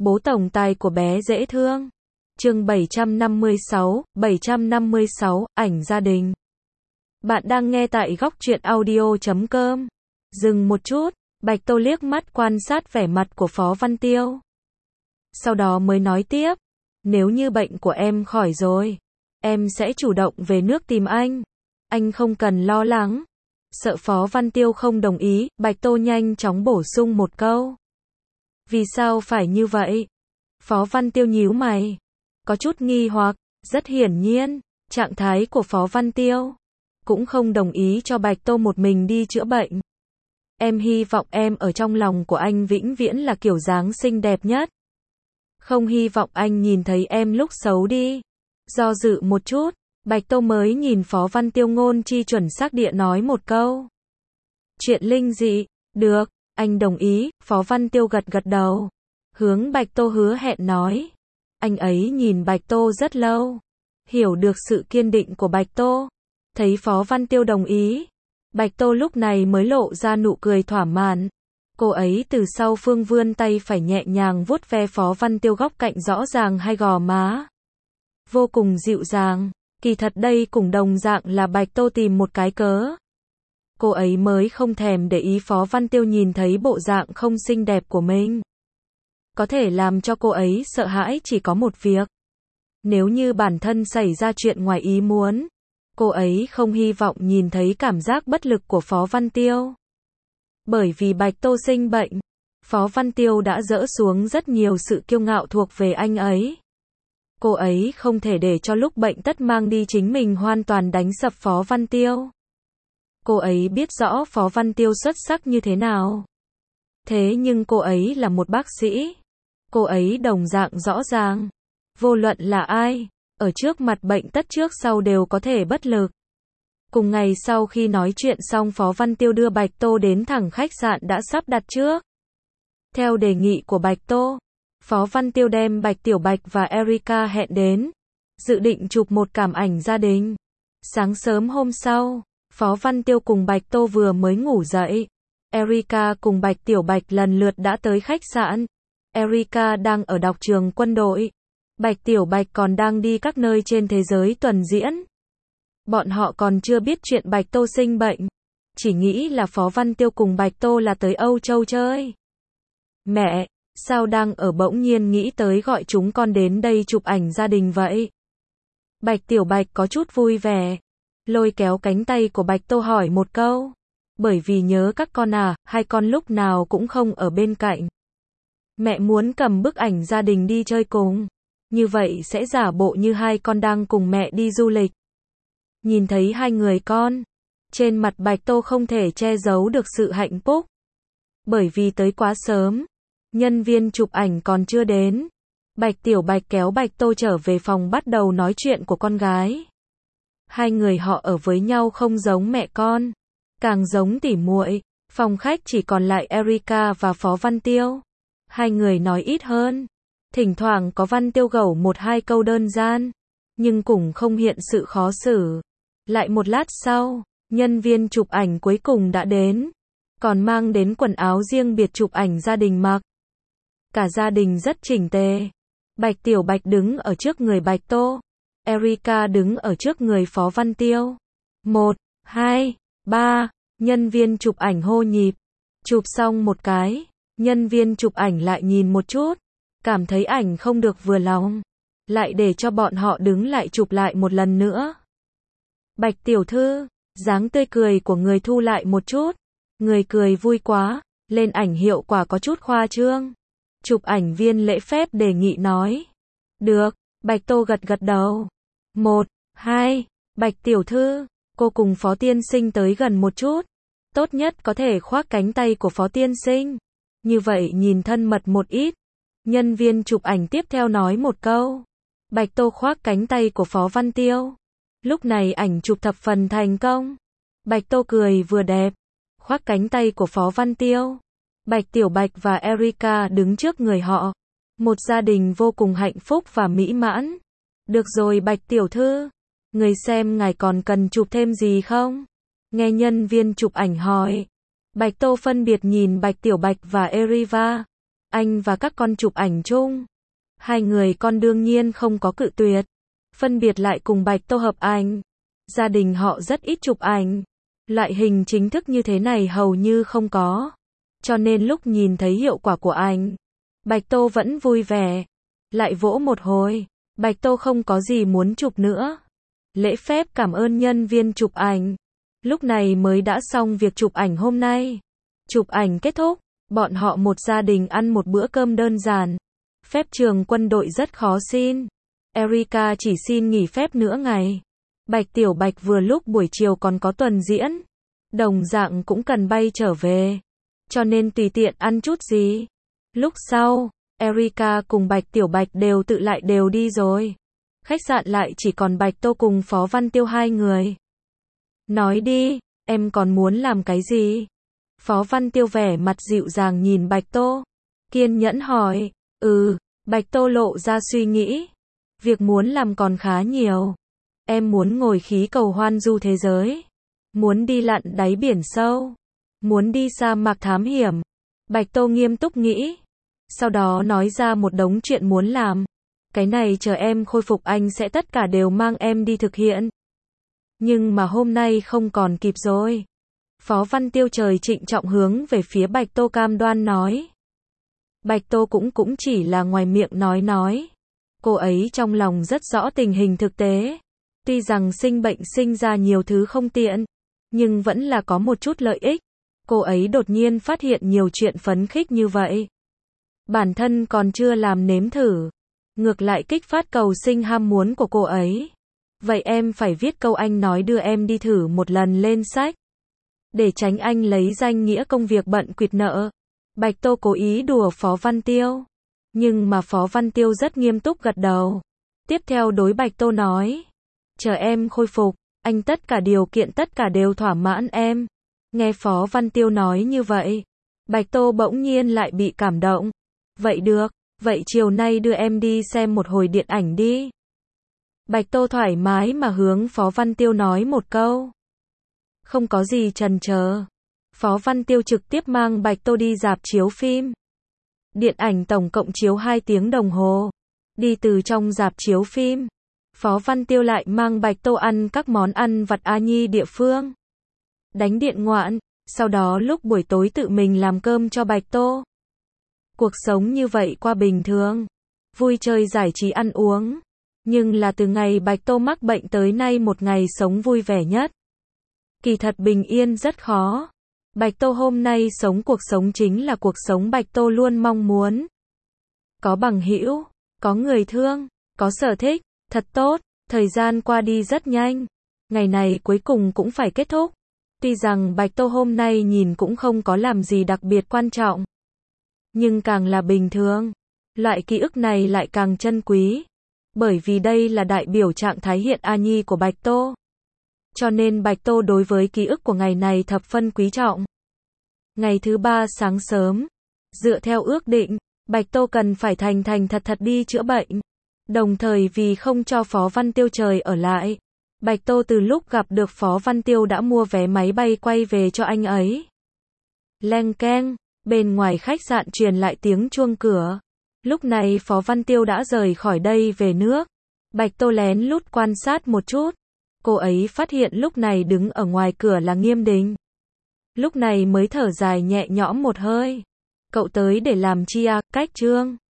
Bố tổng tài của bé dễ thương. Chương 756, ảnh gia đình. Bạn đang nghe tại góc truyện audio.com. Dừng một chút, Bạch Tô liếc mắt quan sát vẻ mặt của Phó Văn Tiêu. Sau đó mới nói tiếp, nếu như bệnh của em khỏi rồi, em sẽ chủ động về nước tìm anh không cần lo lắng. Sợ Phó Văn Tiêu không đồng ý, Bạch Tô nhanh chóng bổ sung một câu. Vì sao phải như vậy? Phó Văn Tiêu nhíu mày, có chút nghi hoặc, rất hiển nhiên, trạng thái của Phó Văn Tiêu cũng không đồng ý cho Bạch Tô một mình đi chữa bệnh. Em hy vọng em ở trong lòng của anh vĩnh viễn là kiểu dáng xinh đẹp nhất. Không hy vọng anh nhìn thấy em lúc xấu đi. Do dự một chút, Bạch Tô mới nhìn Phó Văn Tiêu ngôn chi chuẩn xác địa nói một câu. Chuyện linh dị, được, anh đồng ý. Phó Văn Tiêu gật gật đầu, hướng Bạch Tô hứa hẹn nói. Anh ấy nhìn Bạch Tô rất lâu, hiểu được sự kiên định của Bạch Tô. Thấy Phó Văn Tiêu đồng ý, Bạch Tô lúc này mới lộ ra nụ cười thỏa mãn. Cô ấy từ sau phương vươn tay phải nhẹ nhàng vuốt ve Phó Văn Tiêu góc cạnh rõ ràng hai gò má. Vô cùng dịu dàng, kỳ thật đây cũng đồng dạng là Bạch Tô tìm một cái cớ. Cô ấy mới không thèm để ý Phó Văn Tiêu nhìn thấy bộ dạng không xinh đẹp của mình. Có thể làm cho cô ấy sợ hãi chỉ có một việc. Nếu như bản thân xảy ra chuyện ngoài ý muốn, cô ấy không hy vọng nhìn thấy cảm giác bất lực của Phó Văn Tiêu. Bởi vì Bạch Tô sinh bệnh, Phó Văn Tiêu đã dỡ xuống rất nhiều sự kiêu ngạo thuộc về anh ấy. Cô ấy không thể để cho lúc bệnh tất mang đi chính mình hoàn toàn đánh sập Phó Văn Tiêu. Cô ấy biết rõ Phó Văn Tiêu xuất sắc như thế nào. Thế nhưng cô ấy là một bác sĩ. Cô ấy đồng dạng rõ ràng. Vô luận là ai, ở trước mặt bệnh tất trước sau đều có thể bất lực. Cùng ngày sau khi nói chuyện xong, Phó Văn Tiêu đưa Bạch Tô đến thẳng khách sạn đã sắp đặt trước. Theo đề nghị của Bạch Tô, Phó Văn Tiêu đem Bạch Tiểu Bạch và Erica hẹn đến, dự định chụp một cảm ảnh gia đình. Sáng sớm hôm sau, Phó Văn Tiêu cùng Bạch Tô vừa mới ngủ dậy. Erica cùng Bạch Tiểu Bạch lần lượt đã tới khách sạn. Erica đang ở đọc trường quân đội. Bạch Tiểu Bạch còn đang đi các nơi trên thế giới tuần diễn. Bọn họ còn chưa biết chuyện Bạch Tô sinh bệnh, chỉ nghĩ là Phó Văn Tiêu cùng Bạch Tô là tới Âu Châu chơi. Mẹ, sao đang ở bỗng nhiên nghĩ tới gọi chúng con đến đây chụp ảnh gia đình vậy? Bạch Tiểu Bạch có chút vui vẻ, lôi kéo cánh tay của Bạch Tô hỏi một câu. Bởi vì nhớ các con à, hai con lúc nào cũng không ở bên cạnh. Mẹ muốn cầm bức ảnh gia đình đi chơi cùng, như vậy sẽ giả bộ như hai con đang cùng mẹ đi du lịch. Nhìn thấy hai người con, trên mặt Bạch Tô không thể che giấu được sự hạnh phúc. Bởi vì tới quá sớm, nhân viên chụp ảnh còn chưa đến. Bạch Tiểu Bạch kéo Bạch Tô trở về phòng bắt đầu nói chuyện của con gái. Hai người họ ở với nhau không giống mẹ con, càng giống tỉ muội. Phòng khách chỉ còn lại Erica và Phó Văn Tiêu. Hai người nói ít hơn, thỉnh thoảng có Văn Tiêu gẩu một hai câu đơn giản, nhưng cũng không hiện sự khó xử. Lại một lát sau, nhân viên chụp ảnh cuối cùng đã đến, còn mang đến quần áo riêng biệt chụp ảnh gia đình mặc. Cả gia đình rất chỉnh tề. Bạch Tiểu Bạch đứng ở trước người Bạch Tô, Erica đứng ở trước người Phó Văn Tiêu. 1, 2, 3, nhân viên chụp ảnh hô nhịp. Chụp xong một cái, nhân viên chụp ảnh lại nhìn một chút, cảm thấy ảnh không được vừa lòng, lại để cho bọn họ đứng lại chụp lại một lần nữa. Bạch tiểu thư, dáng tươi cười của người thu lại một chút, người cười vui quá, lên ảnh hiệu quả có chút khoa trương. Chụp ảnh viên lễ phép đề nghị nói. Được, Bạch Tô gật gật đầu. 1, 2, Bạch tiểu thư, cô cùng Phó tiên sinh tới gần một chút. Tốt nhất có thể khoác cánh tay của Phó tiên sinh, như vậy nhìn thân mật một ít. Nhân viên chụp ảnh tiếp theo nói một câu. Bạch Tô khoác cánh tay của Phó Văn Tiêu. Lúc này ảnh chụp thập phần thành công. Bạch Tô cười vừa đẹp, khoác cánh tay của Phó Văn Tiêu. Bạch Tiểu Bạch và Erica đứng trước người họ. Một gia đình vô cùng hạnh phúc và mỹ mãn. Được rồi Bạch tiểu thư, người xem ngài còn cần chụp thêm gì không? Nghe nhân viên chụp ảnh hỏi. Bạch Tô phân biệt nhìn Bạch Tiểu Bạch và Eriva. anh và các con chụp ảnh chung. Hai người con đương nhiên không có cự tuyệt. Phân biệt lại cùng Bạch Tô hợp ảnh. Gia đình họ rất ít chụp ảnh. Loại hình chính thức như thế này hầu như không có. Cho nên lúc nhìn thấy hiệu quả của ảnh, Bạch Tô vẫn vui vẻ. Lại vỗ một hồi. Bạch Tô không có gì muốn chụp nữa. Lễ phép cảm ơn nhân viên chụp ảnh. Lúc này mới đã xong việc chụp ảnh hôm nay. Chụp ảnh kết thúc, bọn họ một gia đình ăn một bữa cơm đơn giản. Phép trường quân đội rất khó xin. Erika chỉ xin nghỉ phép nửa ngày. Bạch Tiểu Bạch vừa lúc buổi chiều còn có tuần diễn. Đồng dạng cũng cần bay trở về. Cho nên tùy tiện ăn chút gì. Lúc sau, Erika cùng Bạch Tiểu Bạch đều tự lại đều đi rồi. Khách sạn lại chỉ còn Bạch Tô cùng Phó Văn Tiêu hai người. Nói đi, em còn muốn làm cái gì? Phó Văn Tiêu vẻ mặt dịu dàng nhìn Bạch Tô. Kiên nhẫn hỏi. Bạch Tô lộ ra suy nghĩ. Việc muốn làm còn khá nhiều. Em muốn ngồi khí cầu hoan du thế giới. Muốn đi lặn đáy biển sâu. Muốn đi sa mạc thám hiểm. Bạch Tô nghiêm túc nghĩ. Sau đó nói ra một đống chuyện muốn làm. Cái này chờ em khôi phục anh sẽ tất cả đều mang em đi thực hiện. Nhưng mà hôm nay không còn kịp rồi. Phó Văn Tiêu trời trịnh trọng hướng về phía Bạch Tô cam đoan nói. Bạch Tô cũng chỉ là ngoài miệng nói. Cô ấy trong lòng rất rõ tình hình thực tế. Tuy rằng sinh bệnh sinh ra nhiều thứ không tiện, nhưng vẫn là có một chút lợi ích. Cô ấy đột nhiên phát hiện nhiều chuyện phấn khích như vậy. Bản thân còn chưa làm nếm thử. Ngược lại kích phát cầu sinh ham muốn của cô ấy. Vậy em phải viết câu anh nói đưa em đi thử một lần lên sách. Để tránh anh lấy danh nghĩa công việc bận quỵt nợ. Bạch Tô cố ý đùa Phó Văn Tiêu. Nhưng mà Phó Văn Tiêu rất nghiêm túc gật đầu. Tiếp theo đối Bạch Tô nói. Chờ em khôi phục, anh tất cả điều kiện tất cả đều thỏa mãn em. Nghe Phó Văn Tiêu nói như vậy. Bạch Tô bỗng nhiên lại bị cảm động. Vậy được, vậy chiều nay đưa em đi xem một hồi điện ảnh đi. Bạch Tô thoải mái mà hướng Phó Văn Tiêu nói một câu. Không có gì chần chờ. Phó Văn Tiêu trực tiếp mang Bạch Tô đi rạp chiếu phim. Điện ảnh tổng cộng chiếu 2 tiếng đồng hồ. Đi từ trong rạp chiếu phim, Phó Văn Tiêu lại mang Bạch Tô ăn các món ăn vặt A Nhi địa phương. Đánh điện ngoạn, sau đó lúc buổi tối tự mình làm cơm cho Bạch Tô. Cuộc sống như vậy qua bình thường. Vui chơi giải trí ăn uống. Nhưng là từ ngày Bạch Tô mắc bệnh tới nay một ngày sống vui vẻ nhất. Kỳ thật bình yên rất khó. Bạch Tô hôm nay sống cuộc sống chính là cuộc sống Bạch Tô luôn mong muốn. Có bằng hữu, có người thương, có sở thích, thật tốt, thời gian qua đi rất nhanh. Ngày này cuối cùng cũng phải kết thúc. Tuy rằng Bạch Tô hôm nay nhìn cũng không có làm gì đặc biệt quan trọng. Nhưng càng là bình thường, loại ký ức này lại càng trân quý. Bởi vì đây là đại biểu trạng thái hiện A Nhi của Bạch Tô. Cho nên Bạch Tô đối với ký ức của ngày này thập phân quý trọng. Ngày thứ 3 sáng sớm, dựa theo ước định, Bạch Tô cần phải thành thật đi chữa bệnh. Đồng thời vì không cho Phó Văn Tiêu trời ở lại, Bạch Tô từ lúc gặp được Phó Văn Tiêu đã mua vé máy bay quay về cho anh ấy. Leng keng, bên ngoài khách sạn truyền lại tiếng chuông cửa. Lúc này Phó Văn Tiêu đã rời khỏi đây về nước. Bạch Tô lén lút quan sát một chút. Cô ấy phát hiện lúc này đứng ở ngoài cửa là Nghiêm Đình. Lúc này mới thở dài nhẹ nhõm một hơi. Cậu tới để làm chi à, Cách Trương?